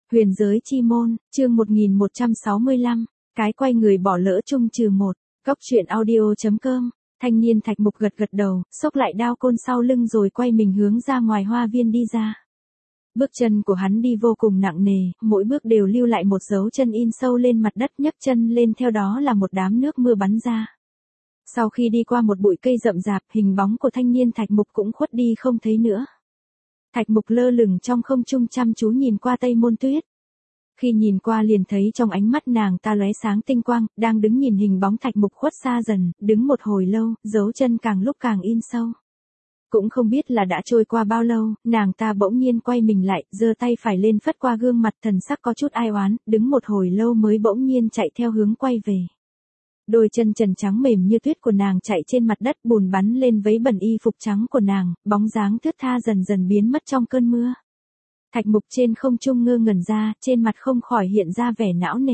Huyền giới chi môn, chương 1165, cái quay người bỏ lỡ chung trừ một. Góc truyện audio.com. Thanh niên Thạch Mục gật gật đầu, xốc lại đao côn sau lưng rồi quay mình hướng ra ngoài hoa viên đi ra. Bước chân của hắn đi vô cùng nặng nề, mỗi bước đều lưu lại một dấu chân in sâu lên mặt đất, nhấc chân lên theo đó là một đám nước mưa bắn ra. Sau khi đi qua một bụi cây rậm rạp, hình bóng của thanh niên Thạch Mục cũng khuất đi không thấy nữa. Thạch Mục lơ lửng trong không trung chăm chú nhìn qua Tây Môn Tuyết. Khi nhìn qua liền thấy trong ánh mắt nàng ta lóe sáng tinh quang, đang đứng nhìn hình bóng Thạch Mục khuất xa dần, đứng một hồi lâu, dấu chân càng lúc càng in sâu. Cũng không biết là đã trôi qua bao lâu, nàng ta bỗng nhiên quay mình lại, giơ tay phải lên phất qua gương mặt, thần sắc có chút ai oán, đứng một hồi lâu mới bỗng nhiên chạy theo hướng quay về. Đôi chân trần trắng mềm như tuyết của nàng chạy trên mặt đất, bùn bắn lên váy bẩn y phục trắng của nàng, bóng dáng thướt tha dần dần biến mất trong cơn mưa. Thạch Mục trên không trung ngơ ngẩn ra, trên mặt không khỏi hiện ra vẻ não nề.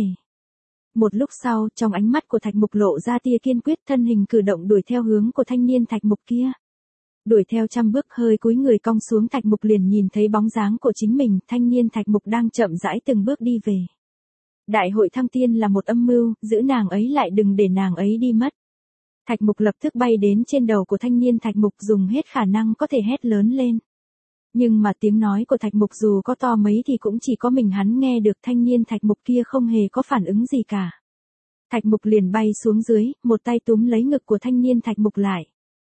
Một lúc sau, trong ánh mắt của Thạch Mục lộ ra tia kiên quyết, thân hình cử động đuổi theo hướng của thanh niên Thạch Mục kia. Đuổi theo trăm bước, hơi cúi người cong xuống, Thạch Mục liền nhìn thấy bóng dáng của chính mình, thanh niên Thạch Mục đang chậm rãi từng bước đi về. Đại hội thăng tiên là một âm mưu, giữ nàng ấy lại, đừng để nàng ấy đi mất. Thạch Mục lập tức bay đến trên đầu của thanh niên Thạch Mục, dùng hết khả năng có thể hét lớn lên. Nhưng mà tiếng nói của Thạch Mục dù có to mấy thì cũng chỉ có mình hắn nghe được, thanh niên Thạch Mục kia không hề có phản ứng gì cả. Thạch Mục liền bay xuống dưới, một tay túm lấy ngực của thanh niên Thạch Mục lại.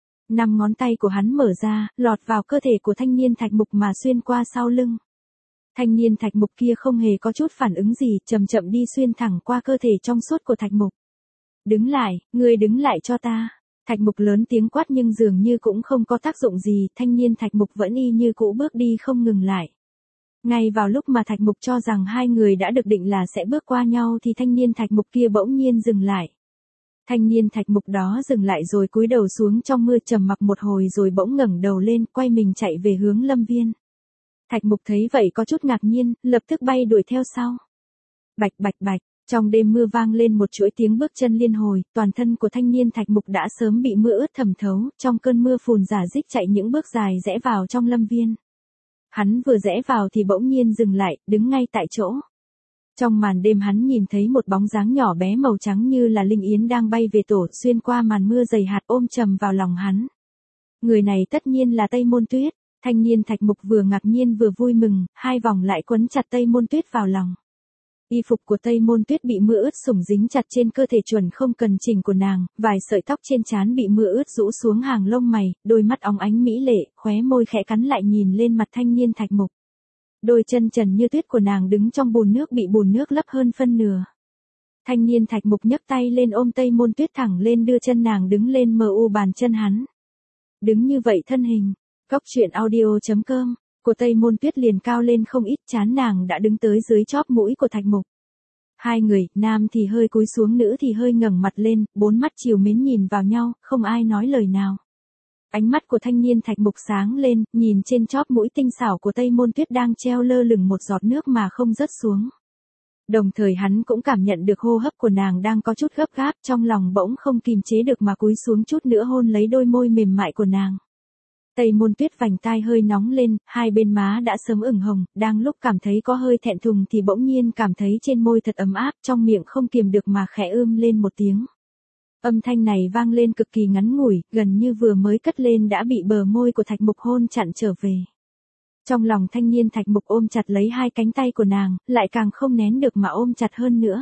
5 ngón tay của hắn mở ra, lọt vào cơ thể của thanh niên Thạch Mục mà xuyên qua sau lưng. Thanh niên Thạch Mục kia không hề có chút phản ứng gì, chậm chậm đi xuyên thẳng qua cơ thể trong suốt của Thạch Mục. Đứng lại, ngươi đứng lại cho ta. Thạch Mục lớn tiếng quát nhưng dường như cũng không có tác dụng gì, thanh niên Thạch Mục vẫn y như cũ bước đi không ngừng lại. Ngay vào lúc mà Thạch Mục cho rằng hai người đã được định là sẽ bước qua nhau thì thanh niên Thạch Mục kia bỗng nhiên dừng lại. Thanh niên Thạch Mục đó dừng lại rồi cúi đầu xuống trong mưa, trầm mặc một hồi rồi bỗng ngẩng đầu lên, quay mình chạy về hướng Lâm Viên. Thạch Mục thấy vậy có chút ngạc nhiên, lập tức bay đuổi theo sau. Bạch bạch bạch, trong đêm mưa vang lên một chuỗi tiếng bước chân liên hồi, toàn thân của thanh niên Thạch Mục đã sớm bị mưa ướt thẩm thấu, trong cơn mưa phùn rả rích chạy những bước dài rẽ vào trong Lâm Viên. Hắn vừa rẽ vào thì bỗng nhiên dừng lại, đứng ngay tại chỗ. Trong màn đêm hắn nhìn thấy một bóng dáng nhỏ bé màu trắng như là linh yến đang bay về tổ, xuyên qua màn mưa dày hạt ôm chầm vào lòng hắn. Người này tất nhiên là Tây Môn Tuyết. Thanh niên Thạch Mục vừa ngạc nhiên vừa vui mừng, hai vòng lại quấn chặt Tây Môn Tuyết vào lòng. Y phục của Tây Môn Tuyết bị mưa ướt sủng dính chặt trên cơ thể chuẩn không cần chỉnh của nàng, vài sợi tóc trên trán bị mưa ướt rũ xuống hàng lông mày, đôi mắt óng ánh mỹ lệ, khóe môi khẽ cắn lại nhìn lên mặt thanh niên Thạch Mục. Đôi chân trần như tuyết của nàng đứng trong bùn nước bị bùn nước lấp hơn phân nửa. Thanh niên Thạch Mục nhấc tay lên ôm Tây Môn Tuyết thẳng lên, đưa chân nàng đứng lên mờ u bàn chân hắn. Đứng như vậy thân hình, góc truyện audio.com, của Tây Môn Tuyết liền cao lên không ít, trán nàng đã đứng tới dưới chóp mũi của Thạch Mục. Hai người, nam thì hơi cúi xuống, nữ thì hơi ngẩng mặt lên, bốn mắt trìu mến nhìn vào nhau, không ai nói lời nào. Ánh mắt của thanh niên Thạch Mục sáng lên, nhìn trên chóp mũi tinh xảo của Tây Môn Tuyết đang treo lơ lửng một giọt nước mà không rớt xuống. Đồng thời hắn cũng cảm nhận được hô hấp của nàng đang có chút gấp gáp, trong lòng bỗng không kìm chế được mà cúi xuống chút nữa hôn lấy đôi môi mềm mại của nàng. Tây Môn Tuyết vành tai hơi nóng lên, hai bên má đã sớm ửng hồng, đang lúc cảm thấy có hơi thẹn thùng thì bỗng nhiên cảm thấy trên môi thật ấm áp, trong miệng không kiềm được mà khẽ lên một tiếng. Âm thanh này vang lên cực kỳ ngắn ngủi, gần như vừa mới cất lên đã bị bờ môi của Thạch Mục hôn chặn trở về. Trong lòng thanh niên Thạch Mục ôm chặt lấy hai cánh tay của nàng, lại càng không nén được mà ôm chặt hơn nữa.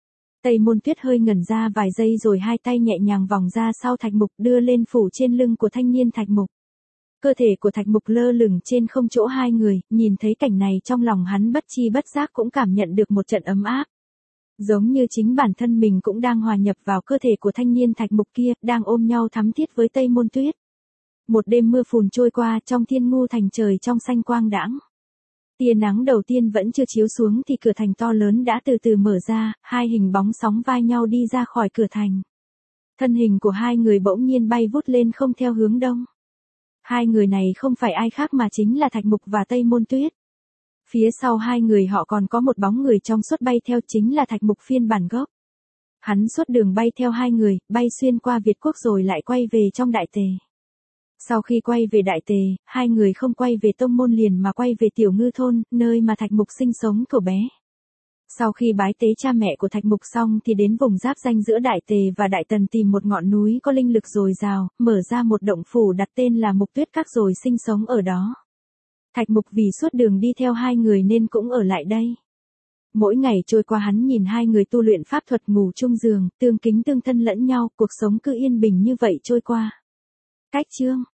Tây Môn Tuyết hơi ngẩn ra vài giây rồi hai tay nhẹ nhàng vòng ra sau Thạch Mục, đưa lên phủ trên lưng của thanh niên Thạch Mục. Cơ thể của Thạch Mục lơ lửng trên không chỗ hai người, nhìn thấy cảnh này trong lòng hắn bất chi bất giác cũng cảm nhận được một trận ấm áp. Giống như chính bản thân mình cũng đang hòa nhập vào cơ thể của thanh niên Thạch Mục kia, đang ôm nhau thắm thiết với Tây Môn Tuyết. Một đêm mưa phùn trôi qua, trong Thiên Ngu thành trời trong xanh quang đãng. Tia nắng đầu tiên vẫn chưa chiếu xuống thì cửa thành to lớn đã từ từ mở ra, hai hình bóng sóng vai nhau đi ra khỏi cửa thành. Thân hình của hai người bỗng nhiên bay vút lên không theo hướng đông. Hai người này không phải ai khác mà chính là Thạch Mục và Tây Môn Tuyết. Phía sau hai người họ còn có một bóng người trong suốt bay theo, chính là Thạch Mục phiên bản gốc. Hắn suốt đường bay theo hai người, bay xuyên qua Việt Quốc rồi lại quay về trong Đại Tề. Sau khi quay về Đại Tề, hai người không quay về tông môn liền mà quay về Tiểu Ngư thôn, nơi mà Thạch Mục sinh sống thuở bé. Sau khi bái tế cha mẹ của Thạch Mục xong thì đến vùng giáp ranh giữa Đại Tề và Đại Tần tìm một ngọn núi có linh lực dồi dào, mở ra một động phủ đặt tên là Mục Tuyết Các rồi sinh sống ở đó. Thạch Mục vì suốt đường đi theo hai người nên cũng ở lại đây. Mỗi ngày trôi qua hắn nhìn hai người tu luyện pháp thuật ngủ chung giường, tương kính tương thân lẫn nhau, cuộc sống cứ yên bình như vậy trôi qua. Cách chương